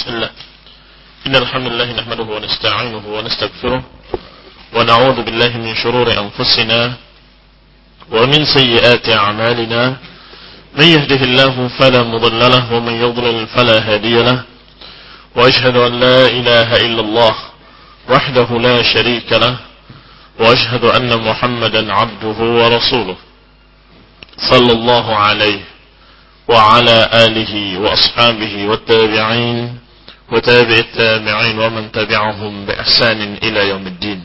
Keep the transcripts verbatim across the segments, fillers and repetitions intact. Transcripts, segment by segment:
بسم الله إن الحمد لله نحمده ونستعينه ونستغفره ونعوذ بالله من شرور أنفسنا ومن سيئات أعمالنا من يهده الله فلا مضل له ومن يضلل فلا هادي له وأشهد أن لا إله إلا الله وحده لا شريك له وأشهد أن محمدا عبده ورسوله صلى الله عليه وعلى آله وأصحابه والتابعين وتابع التابعين ومن تبعهم بإحسان إلى يوم الدين.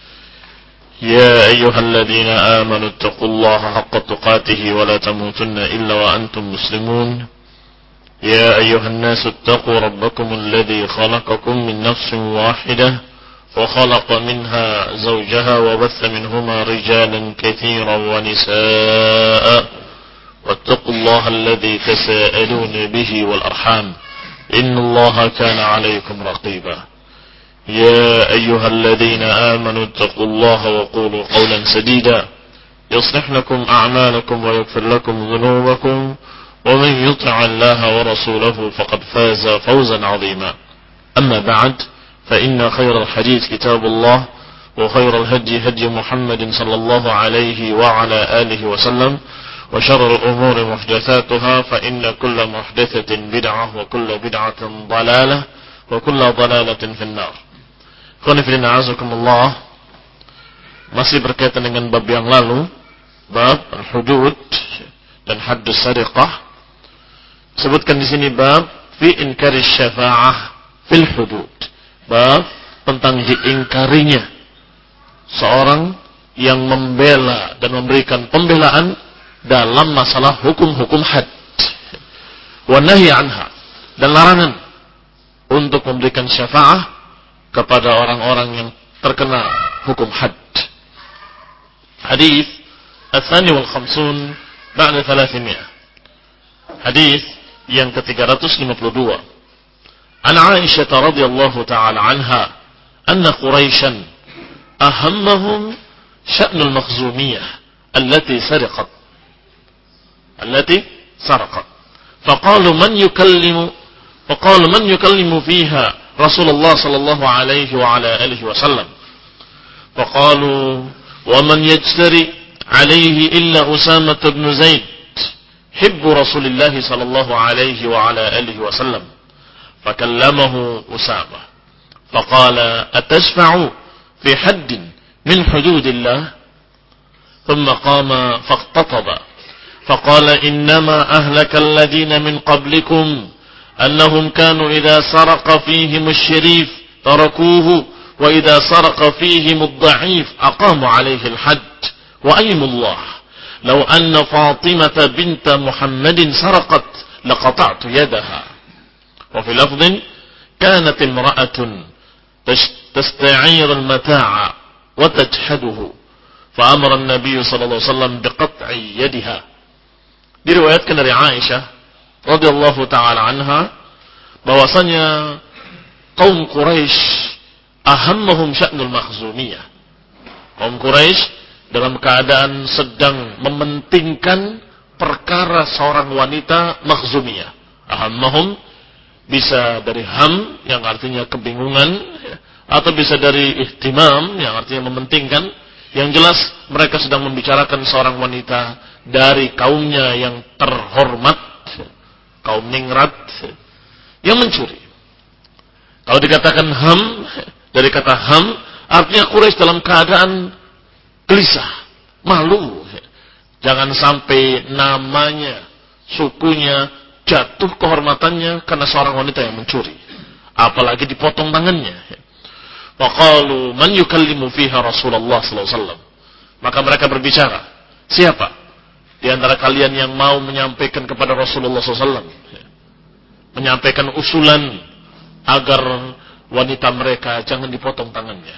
يا أيها الذين آمنوا اتقوا الله حق تقاته ولا تموتن إلا وأنتم مسلمون. يا أيها الناس اتقوا ربكم الذي خلقكم من نفس واحدة وخلق منها زوجها وبث منهما رجالا كثيرا ونساء واتقوا الله الذي تساءلون به والأرحام إن الله كان عليكم رقيبا. يا أيها الذين آمنوا اتقوا الله وقولوا قولا سديدا يصلح لكم أعمالكم ويغفر لكم ذنوبكم ومن يطع الله ورسوله فقد فاز فوزا عظيما. أما بعد فإن خير الحديث كتاب الله وخير الهدي هدي محمد صلى الله عليه وعلى آله وسلم وشر الأمور محدثاتها فإن كل محدثة بدعة وكل بدعة ضلالة وكل ضلالة في النار. Qanifidin a'azakumullah. Masih berkaitan dengan bab yang lalu, bab al-hudud dan haddus sariqah. Sebutkan di sini bab fi inkari syafa'ah fil hudud. Bab tentang diingkarinya seorang yang membela dan memberikan pembelaan dalam masalah hukum-hukum had. Wa nahi anha, dan larangan untuk memberikan syafa'ah kepada orang-orang yang terkena hukum had. Hadis Ats-Tsani wal Khamsun ba'da thalathimi'ah. Hadis yang ke tiga ratus lima puluh dua. An Aisyah radhiyallahu ta'ala anha anna Quraisyan ahammahum sya'nul Makhzumiyah allati sariqat allati sarqat faqalu man yukallimu faqalu man yukallimu fiha Rasulullah sallallahu alaihi wa ala alihi wasallam faqalu wa man yajtari alaihi illa Usamah bin Zaid hibbu Rasulillah sallallahu alaihi wa ala alihi wasallam فكلمه أسامة فقال أتشفع في حد من حدود الله ثم قام فاختطب فقال إنما أهلك الذين من قبلكم أنهم كانوا إذا سرق فيهم الشريف تركوه وإذا سرق فيهم الضعيف أقاموا عليه الحد وأيم الله لو أن فاطمة بنت محمد سرقت لقطعت يدها. وفي لفظ كانت امرأة تستعير المتاع وتجحده فأمر النبي صلى الله عليه وسلم بقطع يدها. Diriwayatkan dari Aisyah radhiyallahu taala anha bahwasanya kaum Quraisy ahammahum sya'nul Makhzumiyah. Kaum Quraisy dalam keadaan sedang mementingkan perkara seorang wanita Makhzumiyah. Ahammahum bisa dari ham yang artinya kebingungan, atau bisa dari ihtimam yang artinya mementingkan. Yang jelas mereka sedang membicarakan seorang wanita dari kaumnya yang terhormat, kaum ningrat, yang mencuri. Kalau dikatakan ham, dari kata ham artinya Quraisy dalam keadaan gelisah, malu. Jangan sampai namanya, sukunya jatuh kehormatannya karena seorang wanita yang mencuri, apalagi dipotong tangannya. Faqalu man yukallimu fiha Rasulullah sallallahu alaihi wasallam. Maka mereka berbicara, siapa di antara kalian yang mau menyampaikan kepada Rasulullah sallallahu alaihi wasallam, menyampaikan usulan agar wanita mereka jangan dipotong tangannya.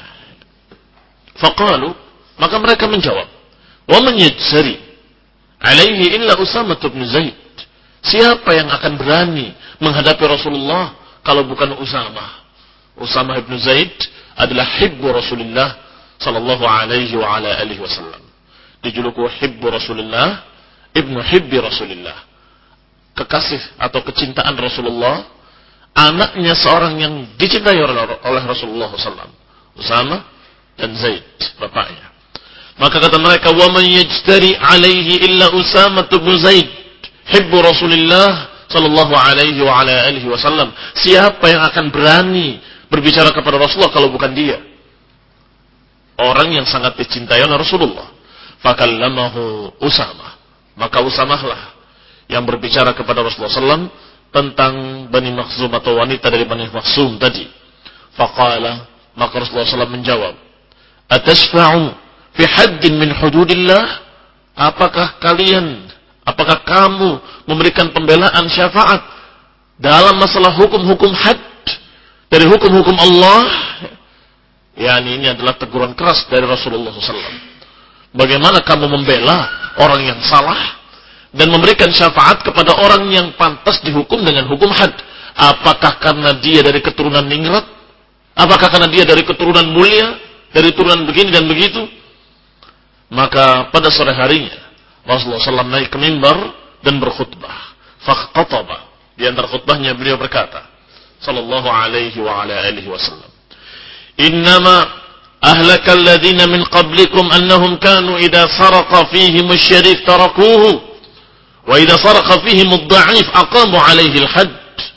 Faqalu, maka mereka menjawab, wa man yajsari alaihi illa Usamah bin Zaid. Siapa yang akan berani menghadapi Rasulullah kalau bukan Usamah? Usamah bin Zaid adalah hibbu Rasulullah sallallahu alaihi wa ala alihi wasallam. Dijuluki hibbu Rasulullah, ibnu hibbi Rasulullah. Kekasih atau kecintaan Rasulullah anaknya seorang yang dicintai oleh Rasulullah sallallahu alaihi wasallam, Usama dan Zaid, bapaknya. Maka kata mereka, wa man yajtari alaihi illa Usama bin Zaid, hibbu Rasulillah sallallahu alaihi wa ala alihi wasallam. Siapa yang akan berani berbicara kepada Rasulullah kalau bukan dia? Orang yang sangat dicintai oleh Rasulullah. Fakallamahu Usama. Maka Usamah lah yang berbicara kepada Rasulullah sallallahu alaihi wasallam tentang Bani Makhzum atau wanita dari Bani Makhzum tadi. Faqala, maka Rasulullah sallallahu alaihi wasallam menjawab, atashfa'u fi haddin min hududillah? Apakah kalian, apakah kamu memberikan pembelaan syafaat dalam masalah hukum-hukum had dari hukum-hukum Allah? Yani ini adalah teguran keras dari Rasulullah sallallahu alaihi wasallam. Bagaimana kamu membela orang yang salah dan memberikan syafaat kepada orang yang pantas dihukum dengan hukum had? Apakah karena dia dari keturunan ningrat? Apakah karena dia dari keturunan mulia, dari turunan begini dan begitu? Maka pada sore harinya Rasulullah sallallahu alaihi wasallam naik ke mimbar dan berkhutbah. Fakhataba, di antara khutbahnya beliau berkata, sallallahu alaihi wa ala alihi wasallam, innama ahlaka alladhina min qablikum annahum kanu idza saraqa fihim asy-syarif tarakuhu wa idza saraqa fihim ad-dha'if aqamu alaihi al-hadd.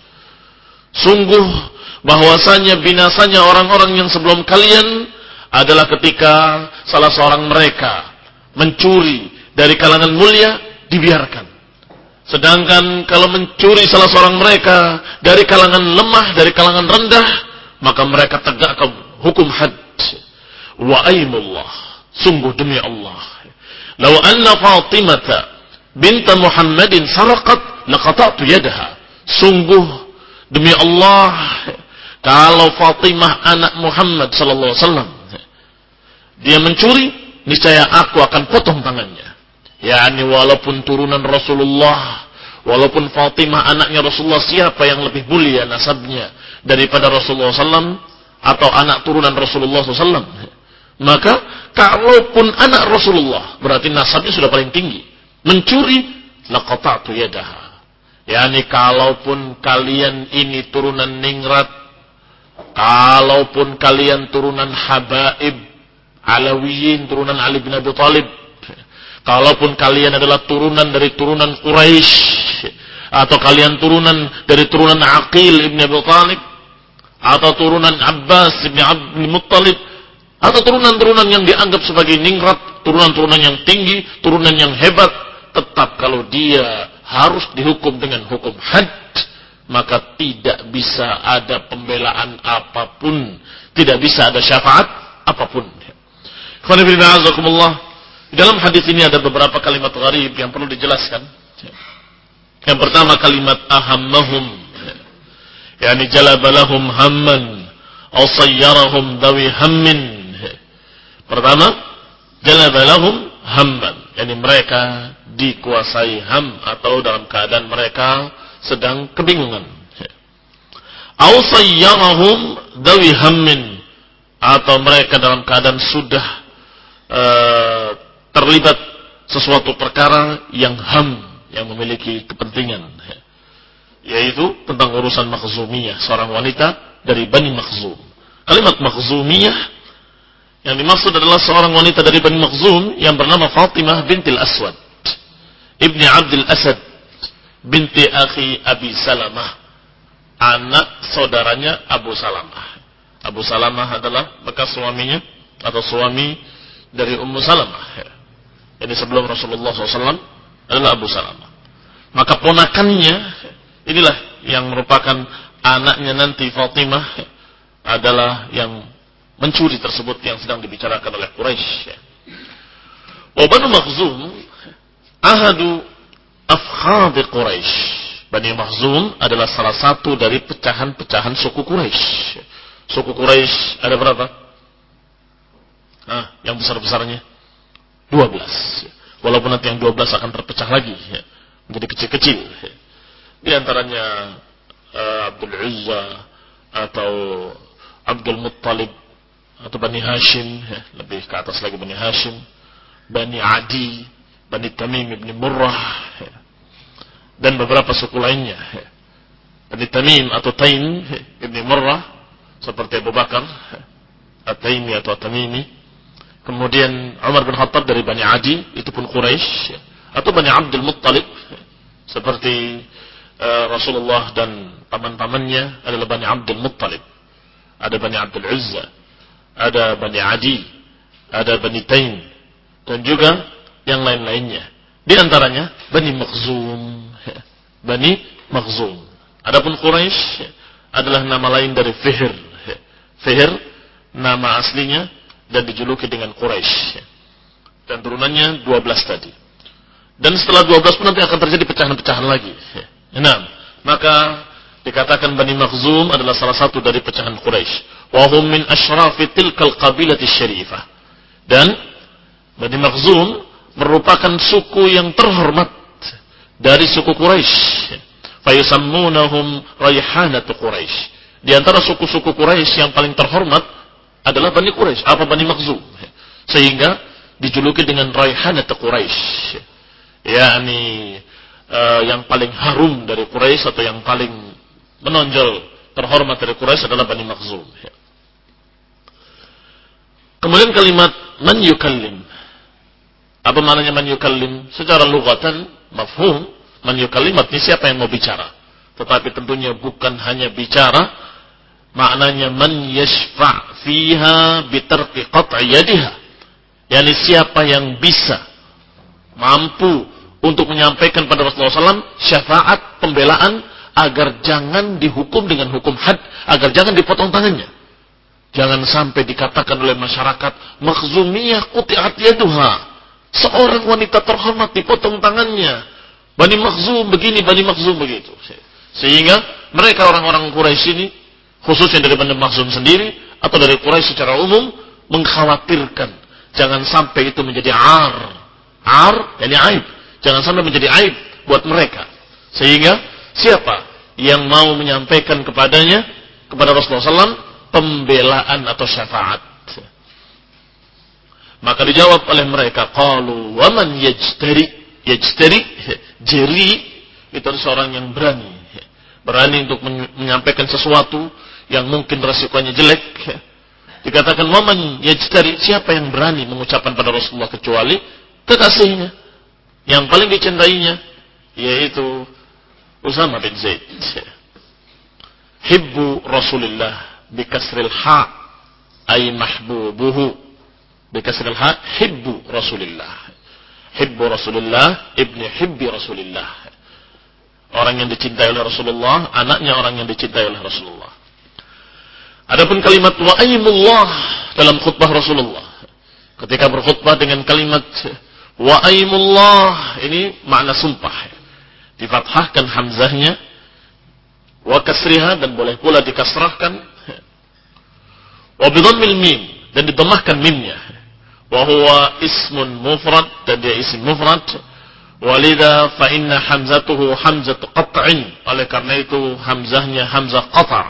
Sungguh bahwasanya binasanya orang-orang yang sebelum kalian adalah ketika salah seorang mereka mencuri dari kalangan mulia, dibiarkan. Sedangkan kalau mencuri salah seorang mereka dari kalangan lemah, dari kalangan rendah, maka mereka tegakkan hukum had. Wa aimullah, sungguh demi Allah, law anna Fatimata binta Muhammadin saraqat laqata'tu yadaha. Sungguh demi Allah, kalau Fatimah anak Muhammad sallallahu alaihi wasallam dia mencuri, niscaya aku akan potong tangannya. Yani walaupun turunan Rasulullah, walaupun Fatimah anaknya Rasulullah, siapa yang lebih mulia nasabnya daripada Rasulullah sallallahu alaihi wasallam atau anak turunan Rasulullah sallallahu alaihi wasallam? Maka kalaupun anak Rasulullah, berarti nasabnya sudah paling tinggi. Mencuri, laqata'tu yadaha. Yani kalaupun kalian ini turunan ningrat, kalaupun kalian turunan habaib Alawiyin, turunan Ali bin Abi Thalib, kalaupun kalian adalah turunan dari turunan Quraisy, atau kalian turunan dari turunan Aqil ibn Abi Thalib, atau turunan Abbas ibn Abdul Muttalib, atau turunan-turunan yang dianggap sebagai ningrat, turunan-turunan yang tinggi, turunan yang hebat, tetap kalau dia harus dihukum dengan hukum had, maka tidak bisa ada pembelaan apapun, tidak bisa ada syafaat apapun. Di dalam hadis ini ada beberapa kalimat gharib yang perlu dijelaskan. Yang pertama kalimat ahammahum, yani jalabalahum hamman aw sayyarahum dawi hammin. Pertama, jalabalahum hamman, yani mereka dikuasai ham atau dalam keadaan mereka sedang kebingungan. Aw sayyarahum dawi hammin, atau mereka dalam keadaan sudah Uh, terlibat sesuatu perkara yang ham, yang memiliki kepentingan, yaitu tentang urusan Makhzumiyah, seorang wanita dari Bani Makhzum. Kalimat Makhzumiyah yang dimaksud adalah seorang wanita dari Bani Makhzum yang bernama Fatimah bintil Aswad ibni Abdul Asad binti akhi Abi Salamah, anak saudaranya Abu Salamah. Abu Salamah adalah bekas suaminya atau suami dari Ummu Salamah. Jadi sebelum Rasulullah shallallahu alaihi wasallam adalah Abu Salamah. Maka ponakannya inilah yang merupakan anaknya nanti Fatimah adalah yang mencuri tersebut yang sedang dibicarakan oleh Quraisy. Wa Banu Makhzum ahadu afkhad Quraisy. Bani Makhzum adalah salah satu dari pecahan-pecahan suku Quraisy. Suku Quraisy ada berapa? Nah, yang besar-besarnya dua belas. Walaupun nanti yang dua belas akan terpecah lagi ya, menjadi kecil-kecil. Di antaranya uh, Abdul Uzza atau Abdul Muttalib atau Bani Hashim, ya, lebih ke atas lagi Bani Hashim, Bani Adi, Bani Tamim ibn Murrah, ya, dan beberapa suku lainnya. Ya. Bani Tamim atau Taim Ibni Murrah, seperti Abu Bakar At-Taimi atau At-Tamimi. Kemudian Umar bin Khattab dari Bani Adi, itu pun Quraisy, atau Bani Abdul Muttalib, seperti uh, Rasulullah dan paman-pamannya adalah Bani Abdul Muttalib. Ada Bani Abdul Uzza, ada Bani Adi, ada Bani Taim, dan juga yang lain-lainnya. Di antaranya Bani Makhzum, Bani Makhzum. Adapun Quraisy adalah nama lain dari Fihr. Fihr nama aslinya dan dijuluki dengan Quraisy. Dan turunannya dua belas tadi. Dan setelah dua belas pun nanti akan terjadi pecahan-pecahan lagi. Nah, maka dikatakan Bani Makhzum adalah salah satu dari pecahan Quraisy. Wa hum min ashrafi tilkal qabilati syarifah. Dan Bani Makhzum merupakan suku yang terhormat dari suku Quraisy. Fayusammunahum raihanatu Quraisy. Di antara suku-suku Quraisy yang paling terhormat adalah Bani Quraisy, apa Bani Makhzum. Sehingga dijuluki dengan raihanatu Quraisy. yakni uh, yang paling harum dari Quraisy atau yang paling menonjol terhormat dari Quraisy adalah Bani Makhzum. Kemudian kalimat man yukallim. Apa maknanya man yukallim? Secara lughatan mafhum, man yukallim artinya siapa yang mau bicara. Tetapi tentunya bukan hanya bicara, maknanya man yashfa' fiha bitarqi qat'i yadiha. yakni siapa yang bisa mampu untuk menyampaikan pada Rasulullah shallallahu alaihi wasallam syafaat pembelaan agar jangan dihukum dengan hukum had, agar jangan dipotong tangannya. Jangan sampai dikatakan oleh masyarakat Makhzumiyah quti'at yaduha, seorang wanita terhormat dipotong tangannya. Bani Makhzum begini, Bani Makhzum begitu. Sehingga mereka orang-orang Quraisy ini, khususnya dari Bani Makhzum sendiri atau dari Quraisy secara umum, mengkhawatirkan jangan sampai itu menjadi ar. Ar, yakni aib. Jangan sampai menjadi aib buat mereka. Sehingga siapa yang mau menyampaikan kepadanya, kepada Rasulullah shallallahu alaihi wasallam, pembelaan atau syafaat. Maka dijawab oleh mereka, qalu wa man yajtari. Yajtari, jeri, itu seorang yang berani. Berani untuk menyampaikan sesuatu yang mungkin resikonya jelek. Dikatakan wa man yajtari, siapa yang berani mengucapkan pada Rasulullah kecuali kekasihnya, yang paling dicintainya, yaitu Usama bin Zaid. Hibbu Rasulullah bikasril ha ay mahbubuhu. Bikasril ha hibbu Rasulullah. Hibbu Rasulullah ibni hibbi Rasulullah. Orang yang dicintai oleh Rasulullah, anaknya orang yang dicintai oleh Rasulullah. Adapun kalimat wa aymullah dalam khutbah Rasulullah, ketika berkhutbah dengan kalimat wa aymullah, ini makna sumpah. Difathahkan hamzahnya, wa kasriha, dan boleh pula dikasrahkan, wa bidhammil mim, dan didhammahkan mimnya. Wa huwa ismun mufrad, dan dia isim mufrad. Walidha fa inna hamzatuhu hamzatu qat'in, oleh karena itu hamzahnya hamzah qata'.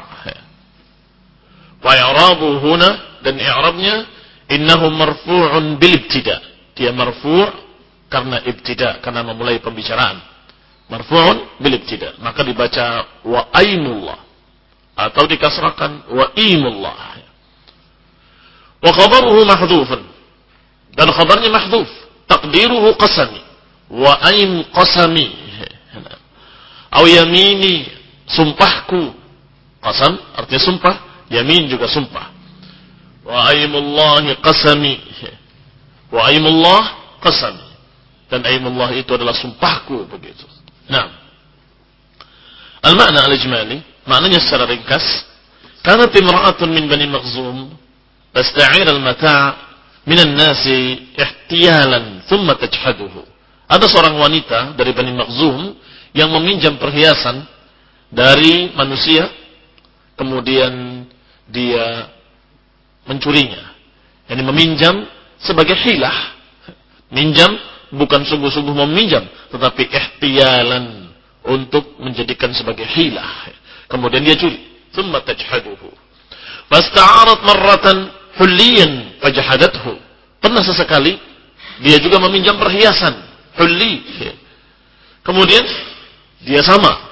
Wa i'rabu huna, dan i'rabnya innahu marfu'un bil ibtida'. Dia marfu' karena ibtida', karena memulai pembicaraan. Marfu'un bil ibtida', maka dibaca wa aimullah atau dikasrahkan wa imullah. Wa khabaruhu mahdhufun, dan khabarnya mahdhuf, taqdiruhu qasami wa aim qasami aw yamini, sumpahku. Qasam artinya sumpah, yamin juga sumpah. Wa aimullahi qasami, wa aimullah qasami, dan aimullah itu adalah sumpahku, begitu. Nah, al-makna al-ijmali, maknanya secara ringkas, kanat imra'atun min Bani Makhzum tasta'ir al-mata' min an-nasi ihtiyalan thumma tajhaduhu. Ada seorang wanita dari Bani Makhzum yang meminjam perhiasan dari manusia, kemudian dia mencurinya. Yani meminjam sebagai hilah. Minjam bukan sungguh-sungguh meminjam, tetapi ihtiyalan, untuk menjadikan sebagai hilah. Kemudian dia curi. Thumma tajhaduhu. Fasta'arat marratan hulliyan fajhadathu. Pernah sesekali dia juga meminjam perhiasan hulli. Kemudian dia sama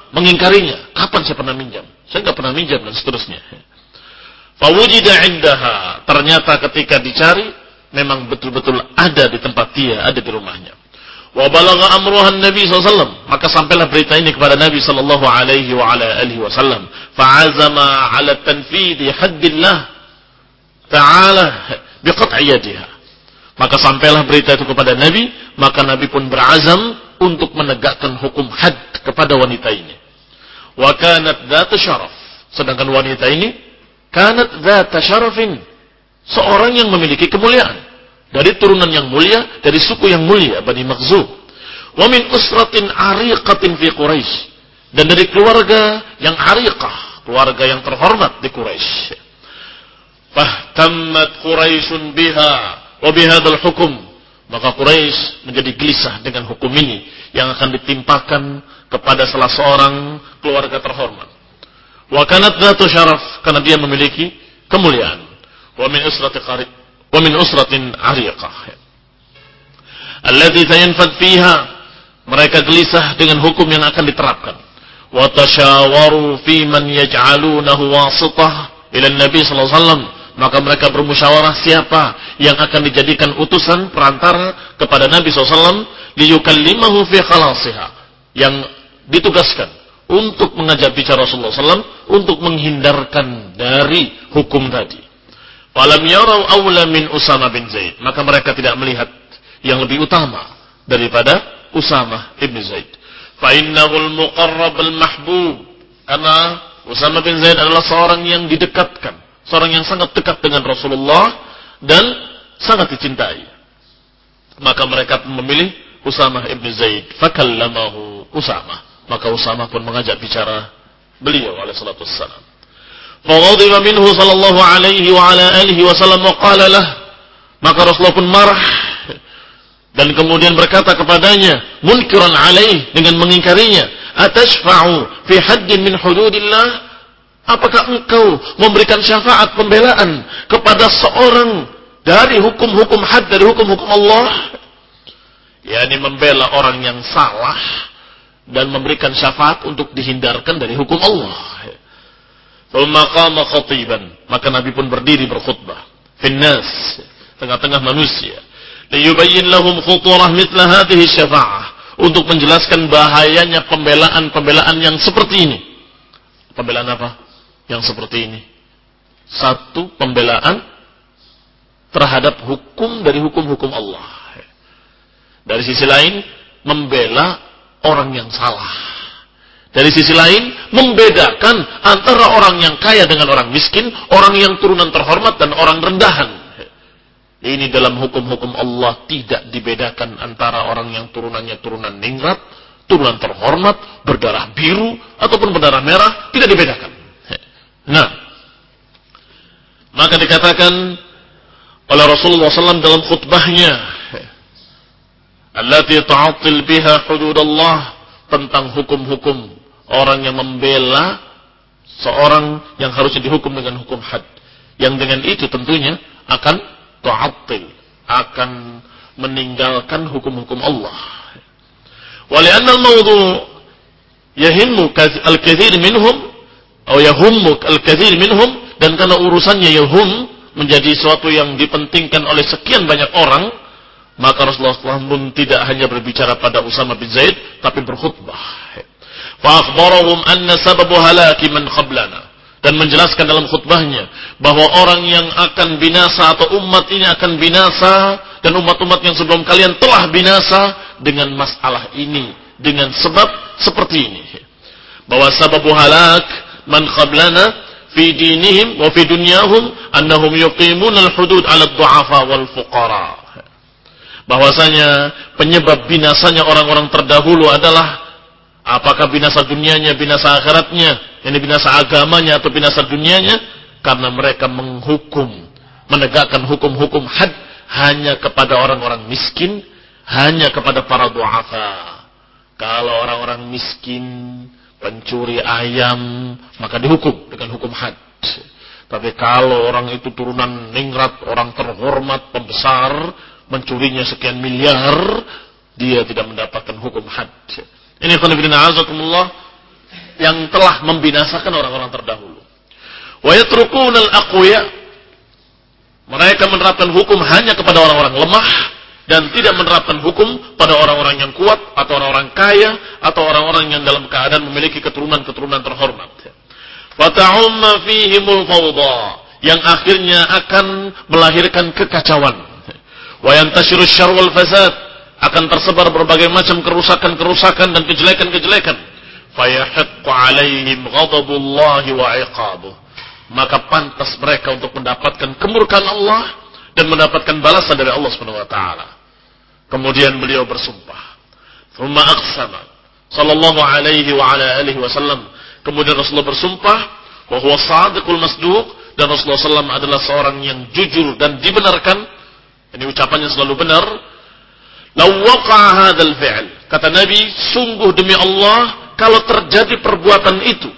mengingkarinya. Kapan saya pernah minjam? Saya enggak pernah minjam dan seterusnya. Fawujida indaha, ternyata ketika dicari memang betul-betul ada di tempat dia, ada di rumahnya. Wa balagha amruhan Nabi sallallahu alaihi wasallam, maka sampailah berita ini kepada Nabi sallallahu alaihi wa ala alihi wasallam. Fa'azama 'ala tanfidhi haddillah ta'ala biqat'i yadiha. Maka sampailah berita itu kepada Nabi, maka Nabi pun berazam untuk menegakkan hukum had kepada wanita ini. Wa kanat dzatu syaraf, sedangkan wanita ini kanat dzatu syarafin, seorang yang memiliki kemuliaan. Dari turunan yang mulia, dari suku yang mulia, Bani Makhzum. Wa min usratin ariqatin fi Quraisy. Dan dari keluarga yang ariqah, keluarga yang terhormat di Quraisy. Fahtammat Quraisyun biha wa bihadzal hukum. Maka Quraisy menjadi gelisah dengan hukum ini yang akan ditimpakan kepada salah seorang keluarga terhormat. Wa kanat dzatu syaraf, karena dia memiliki kemuliaan. Wa min usrati qarib wa min usratin ariqah allati sayanfad fiha, mereka gelisah dengan hukum yang akan diterapkan. Wa tasyawaru fi man yaj'alunahu wasithah ila Nabi sallallahu alaihi wasallam, maka mereka bermusyawarah siapa yang akan dijadikan utusan perantara kepada Nabi sallallahu alaihi wasallam liyukallimahu fi khalasiha, yang ditugaskan untuk mengajak bicara Rasulullah sallallahu alaihi wasallam untuk menghindarkan dari hukum tadi. Falam yarau awla min Usama bin Zaid, maka mereka tidak melihat yang lebih utama daripada Usama bin Zaid. Fa innahul muqarrab al mahbub, karena Usama bin Zaid adalah seorang yang didekatkan, seorang yang sangat dekat dengan Rasulullah dan sangat dicintai. Maka mereka pun memilih Usama bin Zaid. Fakallamahu Usama, maka Usama pun mengajak bicara beliau alaihi salatu wassalam. Faghadiba minhu sallallahu alaihi wa ala alihi wasallam wa qala lah, maka Rasulullah pun marah dan kemudian berkata kepadanya munkiran alaih, dengan mengingkarinya, atashfa'u fi haddin min hududillah, apakah engkau memberikan syafaat pembelaan kepada seorang dari hukum-hukum had, dari hukum-hukum Allah, yakni membela orang yang salah dan memberikan syafaat untuk dihindarkan dari hukum Allah. Thumma qama khatiban, maka Nabi pun berdiri berkhutbah finnas, tengah-tengah manusia, liyubayyin lahum khuturah mithla hadhihi syafa'ah, untuk menjelaskan bahayanya pembelaan-pembelaan yang seperti ini. Pembelaan apa? Yang seperti ini. Satu, pembelaan terhadap hukum dari hukum-hukum Allah. Dari sisi lain, membela orang yang salah. Dari sisi lain, membedakan antara orang yang kaya dengan orang miskin, orang yang turunan terhormat dan orang rendahan. Ini dalam hukum-hukum Allah tidak dibedakan antara orang yang turunannya turunan ningrat, turunan terhormat, berdarah biru, ataupun berdarah merah, tidak dibedakan. Nah, maka dikatakan oleh Rasulullah shallallahu alaihi wasallam dalam khutbahnya, allati ta'attil biha hududallah, tentang hukum-hukum orang yang membela seorang yang harusnya dihukum dengan hukum had, yang dengan itu tentunya akan ta'attil, akan meninggalkan hukum-hukum Allah. Wali'anna al-mawdu' yahimmu al-kathir minhum atau yahummu al-kathir minhum, dan karena urusannya yahum, menjadi sesuatu yang dipentingkan oleh sekian banyak orang, maka Rasulullah shallallahu alaihi wasallam pun tidak hanya berbicara pada Usama bin Zaid, tapi berkhutbah. Fa'akhbarahum anna sababu halaki man qablana, dan menjelaskan dalam khutbahnya bahwa orang yang akan binasa atau umat ini akan binasa, dan umat-umat yang sebelum kalian telah binasa dengan masalah ini, dengan sebab seperti ini. Bahwa sababu halak man qablana fi dinihim wa fi dunyahum annahum yuqimuna al-hudud 'ala ad-du'afa wal fuqara. Bahwasanya penyebab binasanya orang-orang terdahulu adalah apakah binasa dunianya, binasa akhiratnya, ini binasa agamanya atau binasa dunianya, karena mereka menghukum, menegakkan hukum-hukum had hanya kepada orang-orang miskin, hanya kepada para du'afa. Kalau orang-orang miskin, pencuri ayam, maka dihukum dengan hukum had. Tapi kalau orang itu turunan ningrat, orang terhormat, pembesar, mencurinya sekian miliar, dia tidak mendapatkan hukum had. Ini khonibina azakumullah, yang telah membinasakan orang-orang terdahulu. Wa yatrukuna al-aqwiya, mereka menerapkan hukum hanya kepada orang-orang lemah dan tidak menerapkan hukum pada orang-orang yang kuat atau orang-orang kaya atau orang-orang yang dalam keadaan memiliki keturunan-keturunan terhormat. Wa ta'umma fihimul fawda, yang akhirnya akan melahirkan kekacauan. Wa yantashiru syarr wal fasad, akan tersebar berbagai macam kerusakan-kerusakan dan kejelekan-kejelekan. Fayahiqqu 'alaihim ghadabullahi wa 'iqabuh, maka pantas mereka untuk mendapatkan kemurkaan Allah dan mendapatkan balasan dari Allah Subhanahu wa taala. Kemudian beliau bersumpah. Tsumma aqsama sallallahu alaihi wa ala alihi wasallam. Kemudian Rasulullah bersumpah wa huwa shadiqul masduq, dan Rasulullah sallallahu alaihi wasallam adalah seorang yang jujur dan dibenarkan. Ini ucapannya selalu benar. Law waqa'a hadzal fi'l, kata Nabi, sungguh demi Allah kalau terjadi perbuatan itu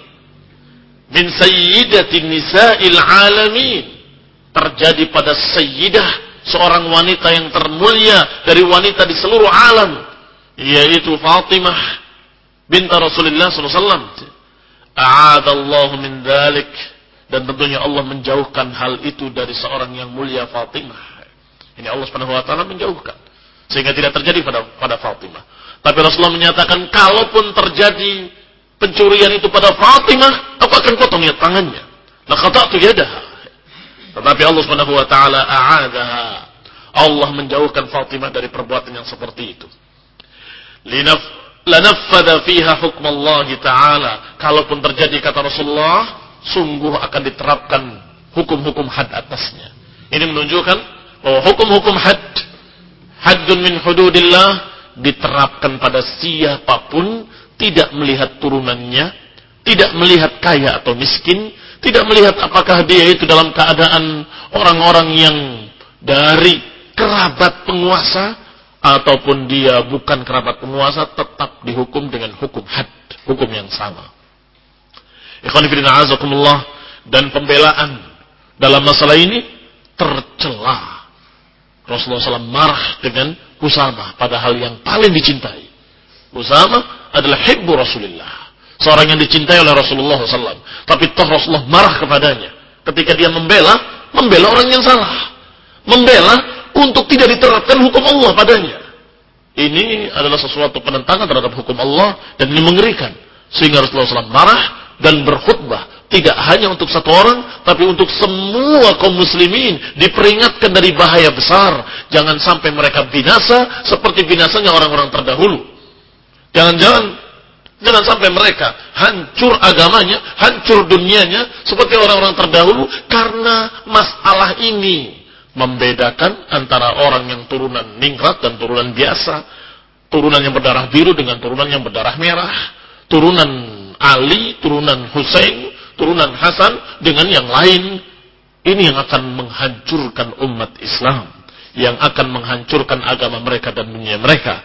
min sayyidatin nisa'il alamin, terjadi pada sayyidah, seorang wanita yang termulia dari wanita di seluruh alam, yaitu Fatimah binti Rasulullah sallallahu alaihi wasallam. A'adallahu min dzalik, dan tentunya Allah menjauhkan hal itu dari seorang yang mulia Fatimah. Ini Allah Subhanahu wa taala menjauhkan sehingga tidak terjadi pada pada Fatimah. Tapi Rasulullah menyatakan kalaupun terjadi pencurian itu pada Fatimah, aku akan potong ya tangannya. La qata'tu yadaha. Tetapi Allah Subhanahu wa taala a'adaha. Allah menjauhkan Fatimah dari perbuatan yang seperti itu. Linaf lanaffadha fiha hukm Allah taala. Kalaupun terjadi, kata Rasulullah, sungguh akan diterapkan hukum-hukum had atasnya. Ini menunjukkan bahwa hukum-hukum had, haddun min hududillah, diterapkan pada siapapun, tidak melihat turunannya, tidak melihat kaya atau miskin, tidak melihat apakah dia itu dalam keadaan orang-orang yang dari kerabat penguasa ataupun dia bukan kerabat penguasa, tetap dihukum dengan hukum had, hukum yang sama. Ikhwan fillah azakumullah, dan pembelaan dalam masalah ini tercela. Rasulullah shallallahu alaihi wasallam marah dengan Usamah, padahal yang paling dicintai Usamah adalah hibbu Rasulullah, seorang yang dicintai oleh Rasulullah shallallahu alaihi wasallam. Tapi toh Rasulullah marah kepadanya ketika dia membela membela orang yang salah, membela untuk tidak diterapkan hukum Allah padanya. Ini adalah sesuatu penentangan terhadap hukum Allah, dan ini mengerikan. Sehingga Rasulullah shallallahu alaihi wasallam marah dan berkhutbah, tidak hanya untuk satu orang, tapi untuk semua kaum muslimin, diperingatkan dari bahaya besar. Jangan sampai mereka binasa seperti binasanya orang-orang terdahulu. Jangan-jangan, jangan sampai mereka hancur agamanya, hancur dunianya, seperti orang-orang terdahulu, karena masalah ini. Membedakan antara orang yang turunan ningrat dan turunan biasa, turunan yang berdarah biru dengan turunan yang berdarah merah, turunan Ali, turunan Husain, turunan Hasan dengan yang lain. Ini yang akan menghancurkan umat Islam, yang akan menghancurkan agama mereka dan dunia mereka.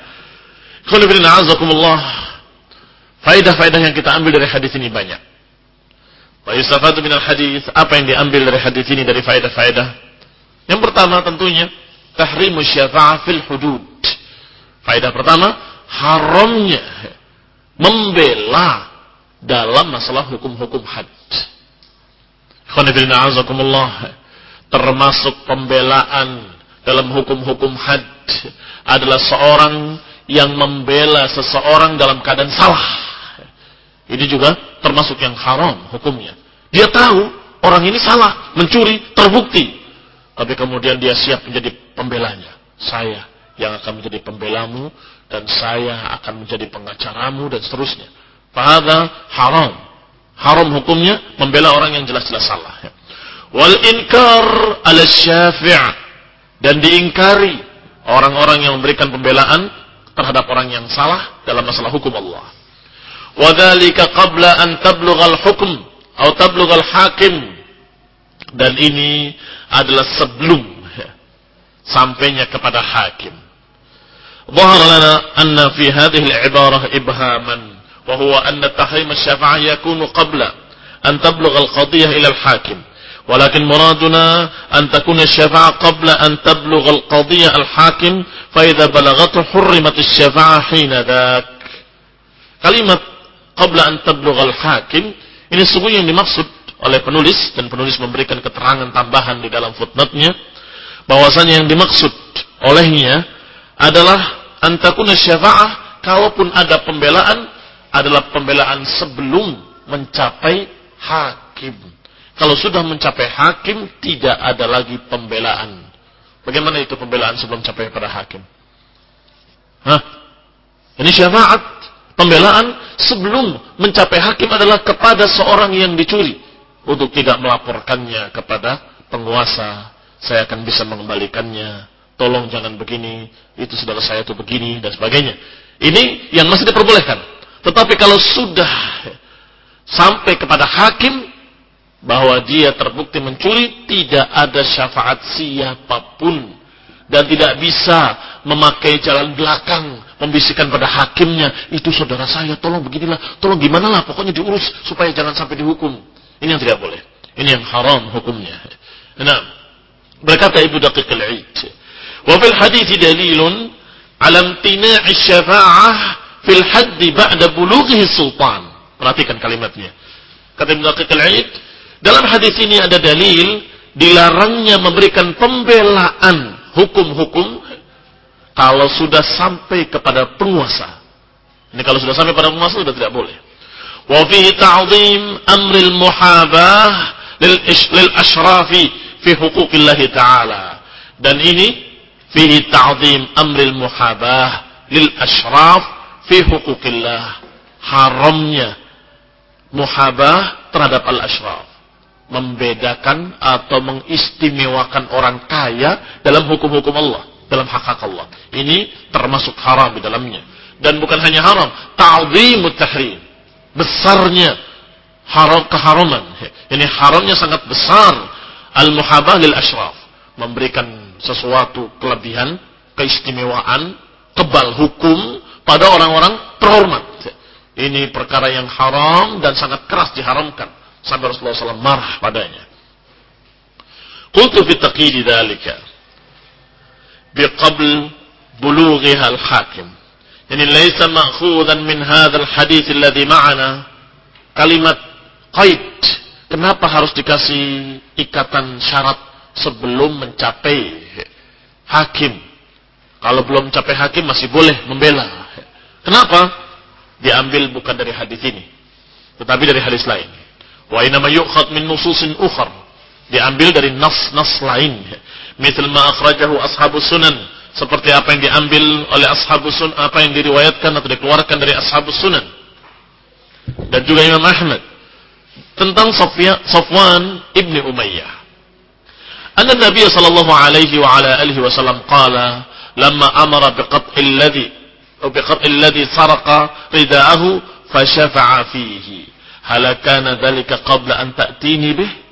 Faedah-faedah yang kita ambil dari hadis ini banyak. Wa yustafadu minal hadis, apa yang diambil dari hadis ini dari faedah-faedah? Yang pertama tentunya tahrimu syafa'ah fil hudud. Faedah pertama, haramnya membela dalam masalah hukum-hukum had. Khonifilna azakumullah, termasuk pembelaan dalam hukum-hukum had adalah seorang yang membela seseorang dalam keadaan salah. Ini juga termasuk yang haram hukumnya. Dia tahu orang ini salah, mencuri, terbukti, tapi kemudian dia siap menjadi pembelanya. Saya yang akan menjadi pembelamu, dan saya akan menjadi pengacaramu, dan seterusnya. Fahadha haram. Haram hukumnya membela orang yang jelas-jelas salah. Wal inkar ala syafi', dan diingkari orang-orang yang memberikan pembelaan terhadap orang yang salah dalam masalah hukum Allah. Wa dzalika qabla an tablughal hukm atau tablughal hakim, dan ini adalah sebelum sampainya kepada hakim. Dhahara lana anna fi hadhihi al-ibarah ibhaman, wa huwa anna tahrim asy-syafa'ah yakunu qabla an tablugha al-qadiyah ila al-hakim, walakin muraduna an takuna asy-syafa'ah qabla an tablugha al-qadiyah al-hakim, fa idza balaghathu hurrimat asy-syafa'ah hina dzak. Kalimat qabla an tablughal hakim. Ini sungguh yang dimaksud oleh penulis, dan penulis memberikan keterangan tambahan di dalam footnote-nya bahwasanya yang dimaksud olehnya adalah antakuna syafa'ah, kalaupun ada pembelaan adalah pembelaan sebelum mencapai hakim. Kalau sudah mencapai hakim, tidak ada lagi pembelaan. Bagaimana itu pembelaan sebelum mencapai pada hakim? Hah? Ini syafaat. Pembelaan sebelum mencapai hakim adalah kepada seorang yang dicuri, untuk tidak melaporkannya kepada penguasa. Saya akan bisa mengembalikannya. Tolong jangan begini. Itu saudara saya itu begini, dan sebagainya. Ini yang masih diperbolehkan. Tetapi kalau sudah sampai kepada hakim, bahwa dia terbukti mencuri, tidak ada syafaat siapapun, dan tidak bisa memakai jalan belakang membisikkan pada hakimnya, itu saudara saya, tolong beginilah, tolong gimana lah, pokoknya diurus supaya jangan sampai dihukum. Ini yang tidak boleh, ini yang haram hukumnya. Nah, berkata Ibnu Daqiq al-Aid, wa fil hadits dalilun ala imtina'i syafa'ah fil haddi ba'da bulughihi sultan. Perhatikan kalimatnya. Kata Ibnu Daqiq al-Aid, dalam hadis ini ada dalil dilarangnya memberikan pembelaan hukum-hukum kalau sudah sampai kepada penguasa. Ini kalau sudah sampai pada penguasa sudah tidak boleh. Wa fihi ta'zim amril muhabah lil lil ashrafi fi huquqillah ta'ala. Dan ini fihi ta'zim amril muhabah lil ashraf fi huquqillah. Haramnya muhabah terhadap al-ashraf, membedakan atau mengistimewakan orang kaya dalam hukum-hukum Allah, dalam hak-hak Allah. Ini termasuk haram di dalamnya. Dan bukan hanya haram, ta'zimut tahrim, besarnya haram keharaman. Ini haramnya sangat besar. Al-muhabah lil ashraf, memberikan sesuatu kelebihan, keistimewaan, kebal hukum pada orang-orang terhormat. Ini perkara yang haram dan sangat keras diharamkan, sampai Rasulullah shallallahu alaihi wasallam marah padanya. Qultu fi taqyid dzalika biqabl bulughiha al-hakim. Yani laysa ma'khudan min hadzal hadits alladhi ma'ana. Kalimat qaid, kenapa harus dikasih ikatan syarat sebelum mencapai hakim? Kalau belum mencapai hakim masih boleh membela. Kenapa? Diambil bukan dari hadis ini, tetapi dari hadis lain. Wa inna ma yu'khad min nususin ukhar, diambil dari nas-nas lain. Misal ma akhrajahu ashabus sunan, seperti apa yang diambil oleh ashabus sunan, apa yang diriwayatkan atau dikeluarkan dari ashabus sunan. Dan juga Imam Ahmad tentang Safwan ibni Umayyah. Anna Nabi sallallahu alaihi wa ala alihi wasallam qala lamma amara biqat'il ladzi أو بقطع الذي سرق رداءه فشفع فيه هل كان ذلك قبل أن تأتيني به